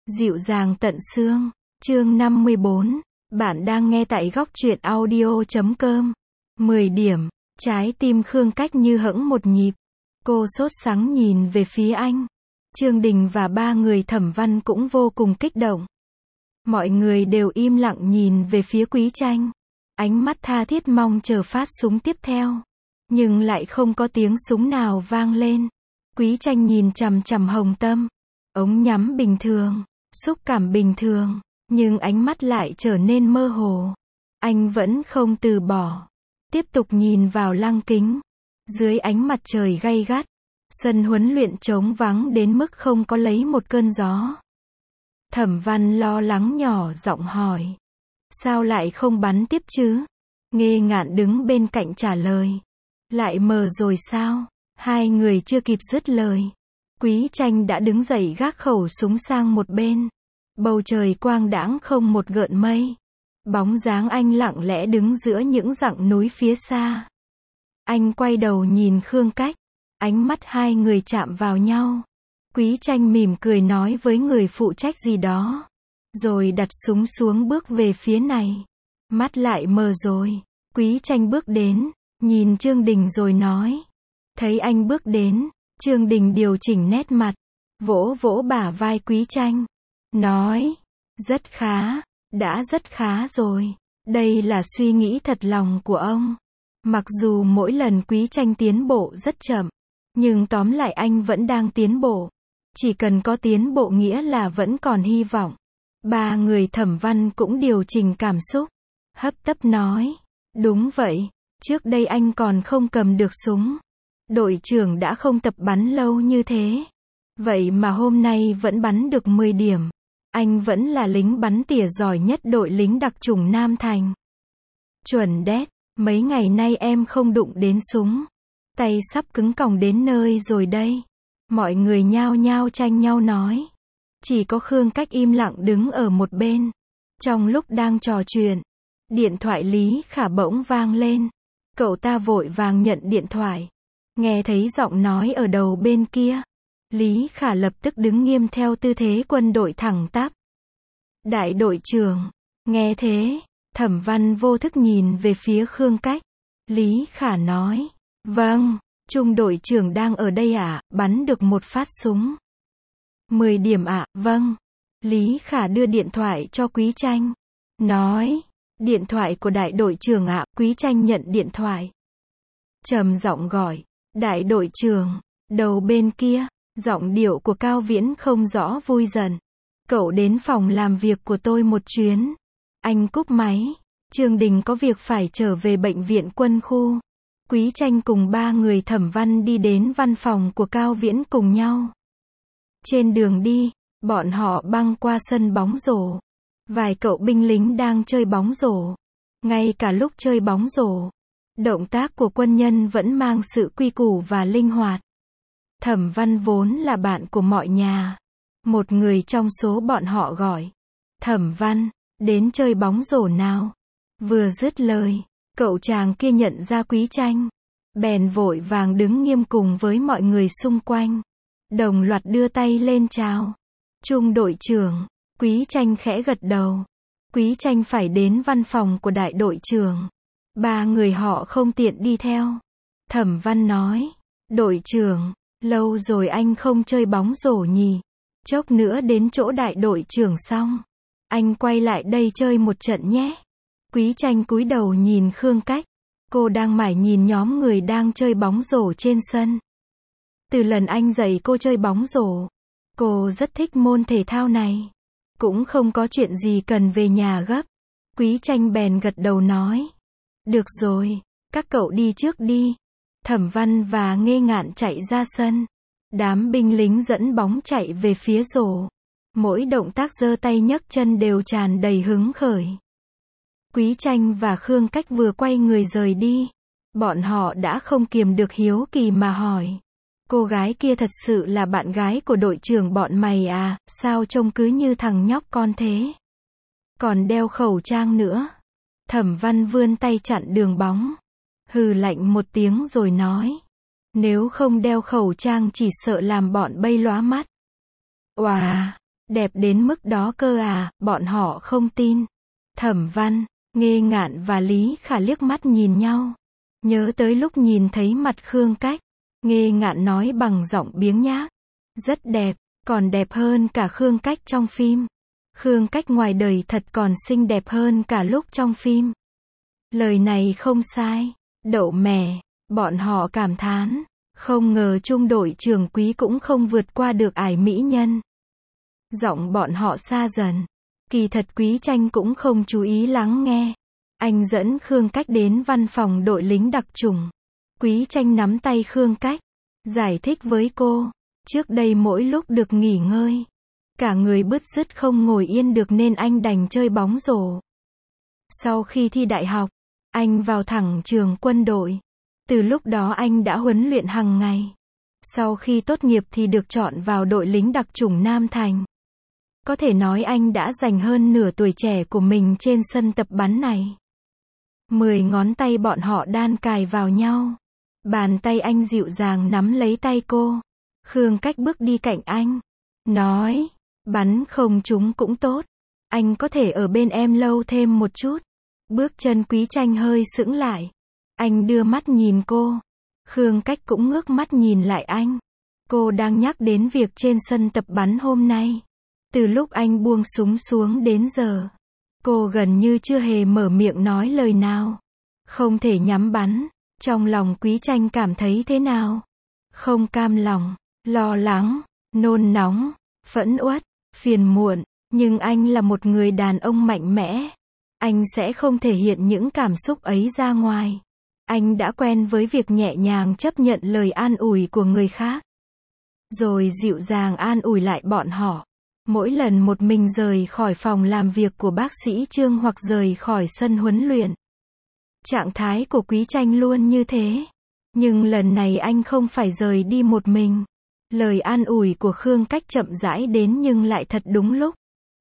Dịu dàng tận xương. Chương 54. Bạn đang nghe tại góc truyện audio.com. 10 điểm. Trái tim Khương Cách như hững một nhịp. Cô sốt sắng nhìn về phía anh. Trương Đình và ba người Thẩm Văn cũng vô cùng kích động. Mọi người đều im lặng nhìn về phía Quý Tranh. Ánh mắt tha thiết mong chờ phát súng tiếp theo. Nhưng lại không có tiếng súng nào vang lên. Quý Tranh nhìn chằm chằm Hồng Tâm. Ống nhắm bình thường, xúc cảm bình thường, nhưng ánh mắt lại trở nên mơ hồ. Anh vẫn không từ bỏ. Tiếp tục nhìn vào lăng kính. Dưới ánh mặt trời gay gắt, sân huấn luyện trống vắng đến mức không có lấy một cơn gió. Thẩm Văn lo lắng nhỏ giọng hỏi. Sao lại không bắn tiếp chứ? Nghê Ngạn đứng bên cạnh trả lời. Lại mờ rồi sao? Hai người chưa kịp dứt lời. Quý Tranh đã đứng dậy gác khẩu súng sang một bên. Bầu trời quang đãng không một gợn mây. Bóng dáng anh lặng lẽ đứng giữa những dặng núi phía xa. Anh quay đầu nhìn Khương Cách. Ánh mắt hai người chạm vào nhau. Quý Tranh mỉm cười nói với người phụ trách gì đó. Rồi đặt súng xuống bước về phía này. Mắt lại mờ rồi. Quý Tranh bước đến, nhìn Trương Đình rồi nói. Thấy anh bước đến, Trương Đình điều chỉnh nét mặt, vỗ vỗ bả vai Quý Tranh. Nói, rất khá, đã rất khá rồi. Đây là suy nghĩ thật lòng của ông. Mặc dù mỗi lần Quý Tranh tiến bộ rất chậm, nhưng tóm lại anh vẫn đang tiến bộ. Chỉ cần có tiến bộ nghĩa là vẫn còn hy vọng. Ba người Thẩm Văn cũng điều chỉnh cảm xúc. Hấp tấp nói, đúng vậy, trước đây anh còn không cầm được súng. Đội trưởng đã không tập bắn lâu như thế. Vậy mà hôm nay vẫn bắn được 10 điểm. Anh vẫn là lính bắn tỉa giỏi nhất đội lính đặc chủng Nam Thành. Chuẩn đét, mấy ngày nay em không đụng đến súng. Tay sắp cứng còng đến nơi rồi đây. Mọi người nhao nhao tranh nhau nói. Chỉ có Khương Cách im lặng đứng ở một bên. Trong lúc đang trò chuyện, điện thoại Lý Khả bỗng vang lên. Cậu ta vội vàng nhận điện thoại. Nghe thấy giọng nói ở đầu bên kia. Lý Khả lập tức đứng nghiêm theo tư thế quân đội thẳng tắp. Đại đội trưởng. Nghe thế, Thẩm Văn vô thức nhìn về phía Khương Cách. Lý Khả nói. Vâng, trung đội trưởng đang ở đây ạ, bắn được một phát súng. 10 điểm ạ, vâng. Lý Khả đưa điện thoại cho Quý Tranh. Nói. Điện thoại của đại đội trưởng ạ, Quý Tranh nhận điện thoại. Trầm giọng gọi. Đại đội trưởng. Đầu bên kia, giọng điệu của Cao Viễn không rõ vui giận. Cậu đến phòng làm việc của tôi một chuyến. Anh cúp máy. Trương Đình có việc phải trở về bệnh viện quân khu. Quý Tranh cùng ba người Thẩm Văn đi đến văn phòng của Cao Viễn cùng nhau. Trên đường đi, bọn họ băng qua sân bóng rổ. Vài cậu binh lính đang chơi bóng rổ. Ngay cả lúc chơi bóng rổ, động tác của quân nhân vẫn mang sự quy củ và linh hoạt. Thẩm Văn vốn là bạn của mọi nhà. Một người trong số bọn họ gọi. Thẩm Văn, đến chơi bóng rổ nào. Vừa dứt lời, cậu chàng kia nhận ra Quý Tranh. Bèn vội vàng đứng nghiêm cùng với mọi người xung quanh. Đồng loạt đưa tay lên chào. Trung đội trưởng. Quý Tranh khẽ gật đầu. Quý Tranh phải đến văn phòng của đại đội trưởng. Ba người họ không tiện đi theo. Thẩm Văn nói. Đội trưởng, lâu rồi anh không chơi bóng rổ nhỉ. Chốc nữa đến chỗ đại đội trưởng xong, anh quay lại đây chơi một trận nhé. Quý Tranh cúi đầu nhìn Khương Cách. Cô đang mải nhìn nhóm người đang chơi bóng rổ trên sân. Từ lần anh dạy cô chơi bóng rổ, cô rất thích môn thể thao này. Cũng không có chuyện gì cần về nhà gấp. Quý Tranh bèn gật đầu nói. Được rồi, các cậu đi trước đi. Thẩm Văn và Nghê Ngạn chạy ra sân. Đám binh lính dẫn bóng chạy về phía rổ. Mỗi động tác giơ tay nhấc chân đều tràn đầy hứng khởi. Quý Tranh và Khương Cách vừa quay người rời đi. Bọn họ đã không kiềm được hiếu kỳ mà hỏi. Cô gái kia thật sự là bạn gái của đội trưởng bọn mày à, sao trông cứ như thằng nhóc con thế? Còn đeo khẩu trang nữa. Thẩm Văn vươn tay chặn đường bóng. Hừ lạnh một tiếng rồi nói. Nếu không đeo khẩu trang chỉ sợ làm bọn bay lóa mắt. Oà, Đẹp đến mức đó cơ à, bọn họ không tin. Thẩm Văn, Nghê Ngạn và Lý Khả liếc mắt nhìn nhau. Nhớ tới lúc nhìn thấy mặt Khương Cách. Nghê Ngạn nói bằng giọng biếng nhác. Rất đẹp, còn đẹp hơn cả Khương Cách trong phim. Khương Cách ngoài đời thật còn xinh đẹp hơn cả lúc trong phim. Lời này không sai. Đậu mè, bọn họ cảm thán. Không ngờ trung đội trưởng Quý cũng không vượt qua được ải mỹ nhân. Giọng bọn họ xa dần. Kỳ thật Quý Tranh cũng không chú ý lắng nghe. Anh dẫn Khương Cách đến văn phòng đội lính đặc chủng. Quý Tranh nắm tay Khương Cách, giải thích với cô. Trước đây mỗi lúc được nghỉ ngơi, cả người bứt rứt không ngồi yên được nên anh đành chơi bóng rổ. Sau khi thi đại học, anh vào thẳng trường quân đội. Từ lúc đó anh đã huấn luyện hàng ngày. Sau khi tốt nghiệp thì được chọn vào đội lính đặc chủng Nam Thành. Có thể nói anh đã dành hơn nửa tuổi trẻ của mình trên sân tập bắn này. 10 ngón tay bọn họ đan cài vào nhau. Bàn tay anh dịu dàng nắm lấy tay cô. Khương Cách bước đi cạnh anh. Nói, bắn không trúng cũng tốt. Anh có thể ở bên em lâu thêm một chút. Bước chân Quý Tranh hơi sững lại. Anh đưa mắt nhìn cô. Khương Cách cũng ngước mắt nhìn lại anh. Cô đang nhắc đến việc trên sân tập bắn hôm nay. Từ lúc anh buông súng xuống đến giờ, cô gần như chưa hề mở miệng nói lời nào. Không thể nhắm bắn. Trong lòng Quý Tranh cảm thấy thế nào? Không cam lòng, lo lắng, nôn nóng, phẫn uất, phiền muộn. Nhưng anh là một người đàn ông mạnh mẽ. Anh sẽ không thể hiện những cảm xúc ấy ra ngoài. Anh đã quen với việc nhẹ nhàng chấp nhận lời an ủi của người khác. Rồi dịu dàng an ủi lại bọn họ. Mỗi lần một mình rời khỏi phòng làm việc của bác sĩ Trương hoặc rời khỏi sân huấn luyện. Trạng thái của Quý Tranh luôn như thế. Nhưng lần này anh không phải rời đi một mình. Lời an ủi của Khương Cách chậm rãi đến nhưng lại thật đúng lúc.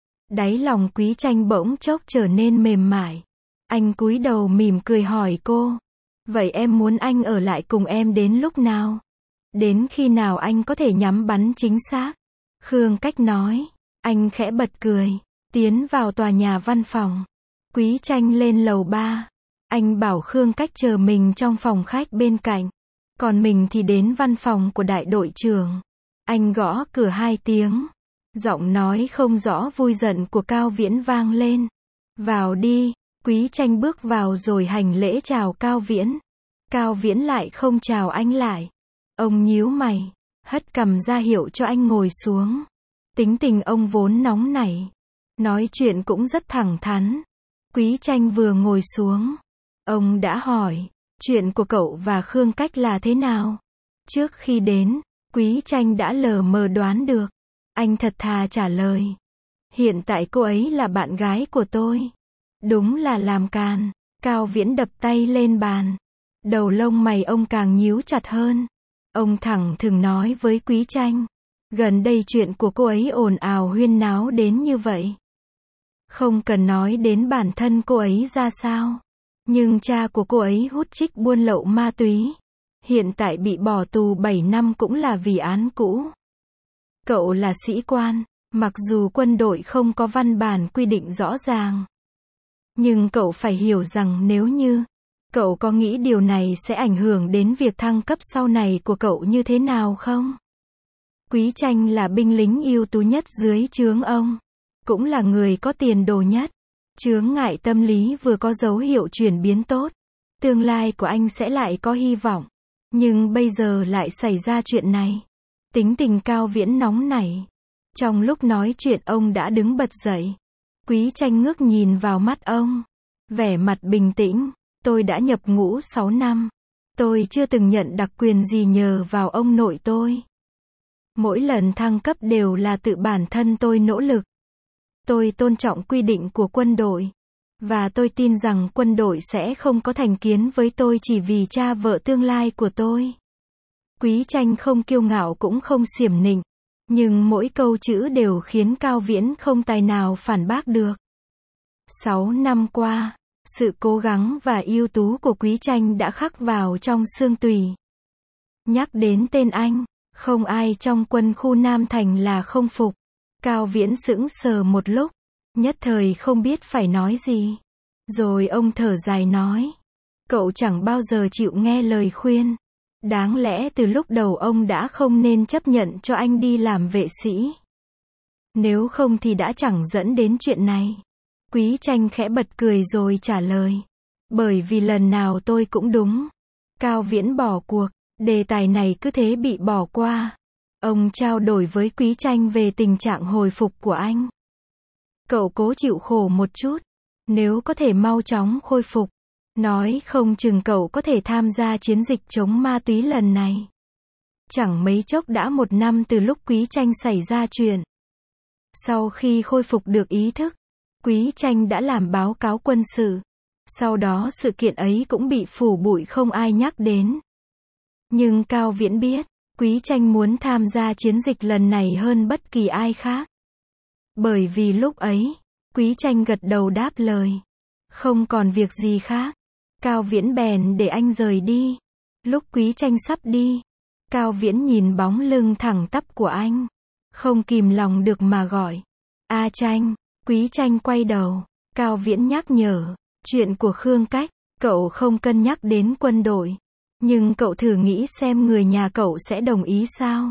Đáy lòng Quý Tranh bỗng chốc trở nên mềm mại. Anh cúi đầu mỉm cười hỏi cô. Vậy em muốn anh ở lại cùng em đến lúc nào? Đến khi nào anh có thể nhắm bắn chính xác? Khương Cách nói. Anh khẽ bật cười. Tiến vào tòa nhà văn phòng. Quý Tranh lên lầu 3. Anh bảo Khương Cách chờ mình trong phòng khách bên cạnh. Còn mình thì đến văn phòng của đại đội trưởng. Anh gõ cửa 2 tiếng. Giọng nói không rõ vui giận của Cao Viễn vang lên. Vào đi. Quý Tranh bước vào rồi hành lễ chào Cao Viễn. Cao Viễn lại không chào anh lại. Ông nhíu mày, hất cằm ra hiệu cho anh ngồi xuống. Tính tình ông vốn nóng nảy. Nói chuyện cũng rất thẳng thắn. Quý Tranh vừa ngồi xuống. Ông đã hỏi, chuyện của cậu và Khương Cách là thế nào? Trước khi đến, Quý Tranh đã lờ mờ đoán được. Anh thật thà trả lời. Hiện tại cô ấy là bạn gái của tôi. Đúng là làm càn. Cao Viễn đập tay lên bàn. Đầu lông mày ông càng nhíu chặt hơn. Ông thẳng thừng nói với Quý Tranh. Gần đây chuyện của cô ấy ồn ào huyên náo đến như vậy. Không cần nói đến bản thân cô ấy ra sao. Nhưng cha của cô ấy hút chích buôn lậu ma túy. Hiện tại bị bỏ tù 7 năm cũng là vì án cũ. Cậu là sĩ quan, mặc dù quân đội không có văn bản quy định rõ ràng. Nhưng cậu phải hiểu rằng nếu như cậu có nghĩ điều này sẽ ảnh hưởng đến việc thăng cấp sau này của cậu như thế nào không? Quý Tranh là binh lính ưu tú nhất dưới trướng ông. Cũng là người có tiền đồ nhất. Chướng ngại tâm lý vừa có dấu hiệu chuyển biến tốt. Tương lai của anh sẽ lại có hy vọng. Nhưng bây giờ lại xảy ra chuyện này. Tính tình Cao Viễn nóng nảy. Trong lúc nói chuyện ông đã đứng bật dậy. Quý Tranh ngước nhìn vào mắt ông. Vẻ mặt bình tĩnh. Tôi đã nhập ngũ 6 năm. Tôi chưa từng nhận đặc quyền gì nhờ vào ông nội tôi. Mỗi lần thăng cấp đều là tự bản thân tôi nỗ lực. Tôi tôn trọng quy định của quân đội. Và tôi tin rằng quân đội sẽ không có thành kiến với tôi chỉ vì cha vợ tương lai của tôi. Quý Tranh không kiêu ngạo cũng không xiểm nịnh. Nhưng mỗi câu chữ đều khiến Cao Viễn không tài nào phản bác được. 6 năm qua, sự cố gắng và ưu tú của Quý Tranh đã khắc vào trong xương tủy. Nhắc đến tên anh, không ai trong quân khu Nam Thành là không phục. Cao Viễn sững sờ một lúc, nhất thời không biết phải nói gì. Rồi ông thở dài nói, cậu chẳng bao giờ chịu nghe lời khuyên. Đáng lẽ từ lúc đầu ông đã không nên chấp nhận cho anh đi làm vệ sĩ. Nếu không thì đã chẳng dẫn đến chuyện này. Quý Tranh khẽ bật cười rồi trả lời, bởi vì lần nào tôi cũng đúng. Cao Viễn bỏ cuộc, đề tài này cứ thế bị bỏ qua. Ông trao đổi với Quý Tranh về tình trạng hồi phục của anh. Cậu cố chịu khổ một chút, nếu có thể mau chóng khôi phục, nói không chừng cậu có thể tham gia chiến dịch chống ma túy lần này. Chẳng mấy chốc đã 1 năm từ lúc Quý Tranh xảy ra chuyện. Sau khi khôi phục được ý thức, Quý Tranh đã làm báo cáo quân sự. Sau đó sự kiện ấy cũng bị phủ bụi không ai nhắc đến. Nhưng Cao Viễn biết, Quý Tranh muốn tham gia chiến dịch lần này hơn bất kỳ ai khác. Bởi vì lúc ấy, Quý Tranh gật đầu đáp lời. Không còn việc gì khác. Cao Viễn bèn để anh rời đi. Lúc Quý Tranh sắp đi, Cao Viễn nhìn bóng lưng thẳng tắp của anh. Không kìm lòng được mà gọi. A Tranh. Quý Tranh quay đầu. Cao Viễn nhắc nhở. Chuyện của Khương Cách, cậu không cân nhắc đến quân đội. Nhưng cậu thử nghĩ xem người nhà cậu sẽ đồng ý sao?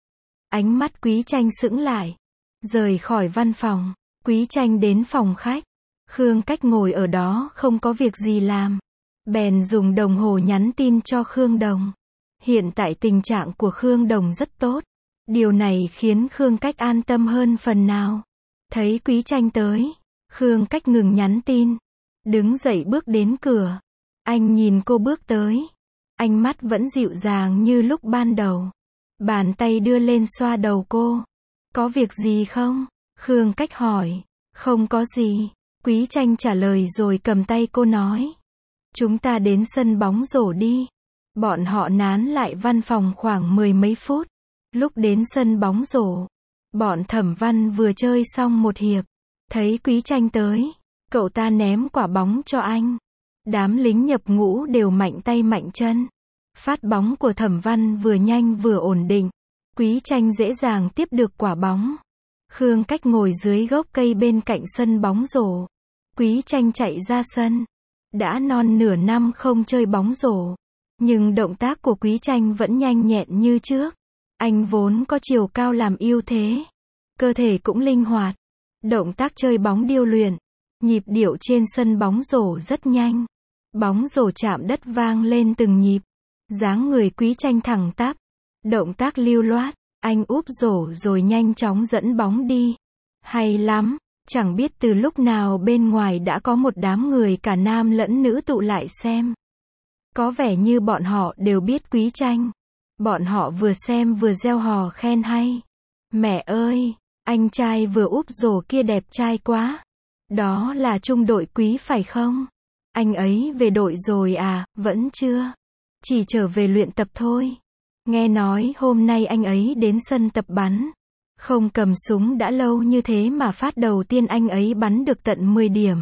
Ánh mắt Quý Tranh sững lại. Rời khỏi văn phòng, Quý Tranh đến phòng khách. Khương Cách ngồi ở đó không có việc gì làm. Bèn dùng đồng hồ nhắn tin cho Khương Đồng. Hiện tại tình trạng của Khương Đồng rất tốt. Điều này khiến Khương Cách an tâm hơn phần nào. Thấy Quý Tranh tới, Khương Cách ngừng nhắn tin. Đứng dậy bước đến cửa. Anh nhìn cô bước tới. Ánh mắt vẫn dịu dàng như lúc ban đầu. Bàn tay đưa lên xoa đầu cô. Có việc gì không? Khương Cách hỏi. Không có gì. Quý Tranh trả lời rồi cầm tay cô nói. Chúng ta đến sân bóng rổ đi. Bọn họ nán lại văn phòng khoảng 10 mấy phút. Lúc đến sân bóng rổ, bọn Thẩm Văn vừa chơi xong một hiệp. Thấy Quý Tranh tới, cậu ta ném quả bóng cho anh. Đám lính nhập ngũ đều mạnh tay mạnh chân. Phát bóng của Thẩm Văn vừa nhanh vừa ổn định. Quý Tranh dễ dàng tiếp được quả bóng. Khương Cách ngồi dưới gốc cây bên cạnh sân bóng rổ. Quý Tranh chạy ra sân. Đã non nửa năm không chơi bóng rổ. Nhưng động tác của Quý Tranh vẫn nhanh nhẹn như trước. Anh vốn có chiều cao làm ưu thế. Cơ thể cũng linh hoạt. Động tác chơi bóng điêu luyện. Nhịp điệu trên sân bóng rổ rất nhanh. Bóng rổ chạm đất vang lên từng nhịp. Dáng người Quý Tranh thẳng tắp. Động tác lưu loát. Anh úp rổ rồi nhanh chóng dẫn bóng đi. Hay lắm. Chẳng biết từ lúc nào bên ngoài đã có một đám người cả nam lẫn nữ tụ lại xem. Có vẻ như bọn họ đều biết Quý Tranh. Bọn họ vừa xem vừa reo hò khen hay. Mẹ ơi, anh trai vừa úp rổ kia đẹp trai quá. Đó là trung đội Quý phải không? Anh ấy về đội rồi à? Vẫn chưa. Chỉ trở về luyện tập thôi. Nghe nói hôm nay anh ấy đến sân tập bắn. Không cầm súng đã lâu như thế mà phát đầu tiên anh ấy bắn được tận 10 điểm.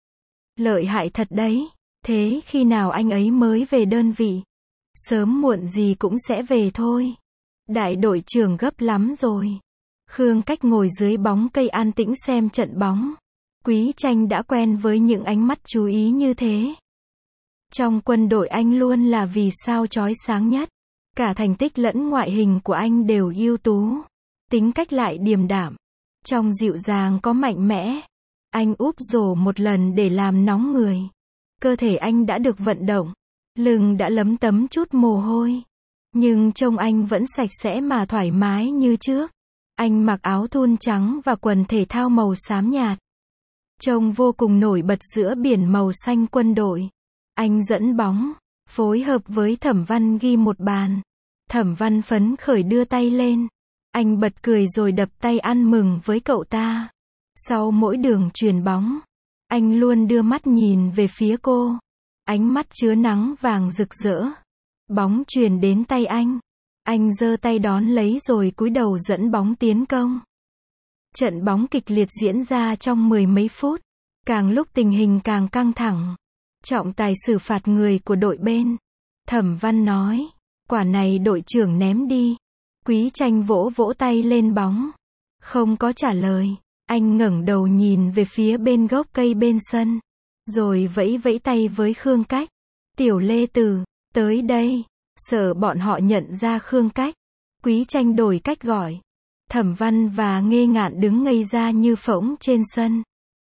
Lợi hại thật đấy. Thế khi nào anh ấy mới về đơn vị? Sớm muộn gì cũng sẽ về thôi. Đại đội trưởng gấp lắm rồi. Khương Cách ngồi dưới bóng cây an tĩnh xem trận bóng. Quý Tranh đã quen với những ánh mắt chú ý như thế. Trong quân đội anh luôn là vì sao chói sáng nhất. Cả thành tích lẫn ngoại hình của anh đều ưu tú. Tính cách lại điềm đạm. Trong dịu dàng có mạnh mẽ. Anh úp rổ một lần để làm nóng người. Cơ thể anh đã được vận động. Lưng đã lấm tấm chút mồ hôi. Nhưng trông anh vẫn sạch sẽ mà thoải mái như trước. Anh mặc áo thun trắng và quần thể thao màu xám nhạt. Trông vô cùng nổi bật giữa biển màu xanh quân đội. Anh dẫn bóng, phối hợp với Thẩm Văn ghi một bàn. Thẩm Văn phấn khởi đưa tay lên. Anh bật cười rồi đập tay ăn mừng với cậu ta. Sau mỗi đường chuyền bóng, anh luôn đưa mắt nhìn về phía cô. Ánh mắt chứa nắng vàng rực rỡ. Bóng chuyền đến tay anh. Anh giơ tay đón lấy rồi cúi đầu dẫn bóng tiến công. Trận bóng kịch liệt diễn ra trong 10 mấy phút. Càng lúc tình hình càng căng thẳng. Trọng tài xử phạt người của đội bên. Thẩm Văn nói, quả này đội trưởng ném đi. Quý Tranh vỗ vỗ tay lên bóng. Không có trả lời. Anh ngẩng đầu nhìn về phía bên gốc cây bên sân. Rồi vẫy vẫy tay với Khương Cách. Tiểu Lê Tử, tới đây. Sợ bọn họ nhận ra Khương Cách. Quý Tranh đổi cách gọi. Thẩm Văn và Nghê Ngạn đứng ngây ra như phỗng trên sân.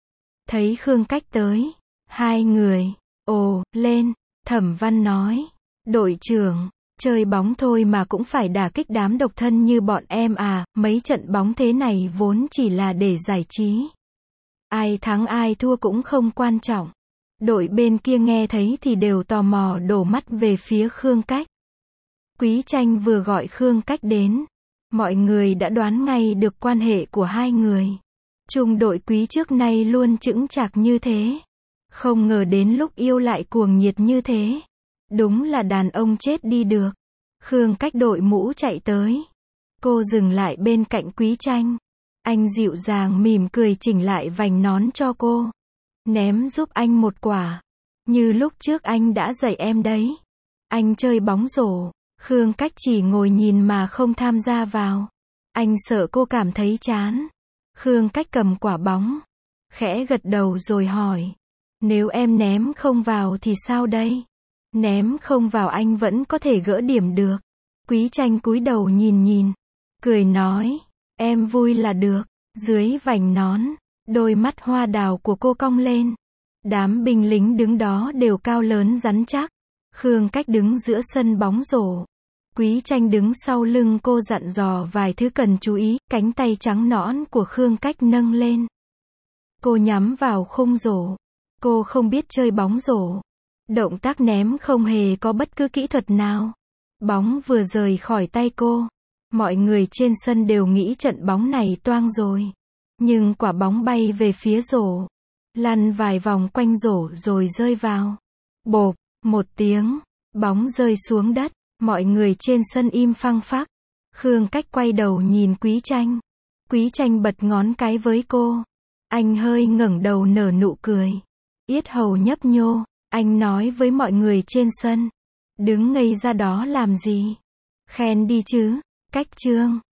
Thấy Khương Cách tới. Hai người. Ồ, lên. Thẩm Văn nói. Đội trưởng, chơi bóng thôi mà cũng phải đả kích đám độc thân như bọn em à, mấy trận bóng thế này vốn chỉ là để giải trí. Ai thắng ai thua cũng không quan trọng. Đội bên kia nghe thấy thì đều tò mò đổ mắt về phía Khương Cách. Quý Tranh vừa gọi Khương Cách đến. Mọi người đã đoán ngay được quan hệ của hai người. Chung đội Quý trước nay luôn chững chạc như thế. Không ngờ đến lúc yêu lại cuồng nhiệt như thế. Đúng là đàn ông chết đi được. Khương Cách đội mũ chạy tới. Cô dừng lại bên cạnh Quý Tranh. Anh dịu dàng mỉm cười chỉnh lại vành nón cho cô. Ném giúp anh một quả. Như lúc trước anh đã dạy em đấy. Anh chơi bóng rổ. Khương Cách chỉ ngồi nhìn mà không tham gia vào. Anh sợ cô cảm thấy chán. Khương Cách cầm quả bóng. Khẽ gật đầu rồi hỏi. Nếu em ném không vào thì sao đây? Ném không vào anh vẫn có thể gỡ điểm được. Quý Tranh cúi đầu nhìn. Cười nói. Em vui là được. Dưới vành nón. Đôi mắt hoa đào của cô cong lên. Đám binh lính đứng đó đều cao lớn rắn chắc. Khương Cách đứng giữa sân bóng rổ. Quý Tranh đứng sau lưng cô dặn dò vài thứ cần chú ý. Cánh tay trắng nõn của Khương Cách nâng lên. Cô nhắm vào khung rổ. Cô không biết chơi bóng rổ. Động tác ném không hề có bất cứ kỹ thuật nào. Bóng vừa rời khỏi tay cô. Mọi người trên sân đều nghĩ trận bóng này toang rồi. Nhưng quả bóng bay về phía rổ. Lăn vài vòng quanh rổ rồi rơi vào. Bộp, một tiếng. Bóng rơi xuống đất. Mọi người trên sân im phăng phắc. Khương Cách quay đầu nhìn Quý Tranh. Quý Tranh bật ngón cái với cô. Anh hơi ngẩng đầu nở nụ cười. Yết hầu nhấp nhô. Anh nói với mọi người trên sân. Đứng ngây ra đó làm gì? Khen đi chứ. Cách Trương.